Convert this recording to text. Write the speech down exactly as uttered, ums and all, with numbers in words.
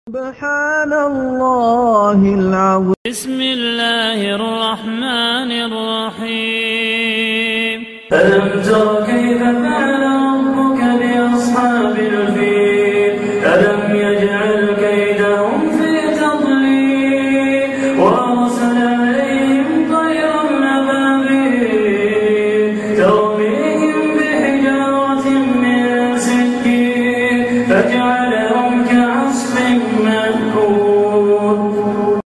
سبحان الله العظيم. بسم الله الرحمن الرحيم. ألم تر كيف فعل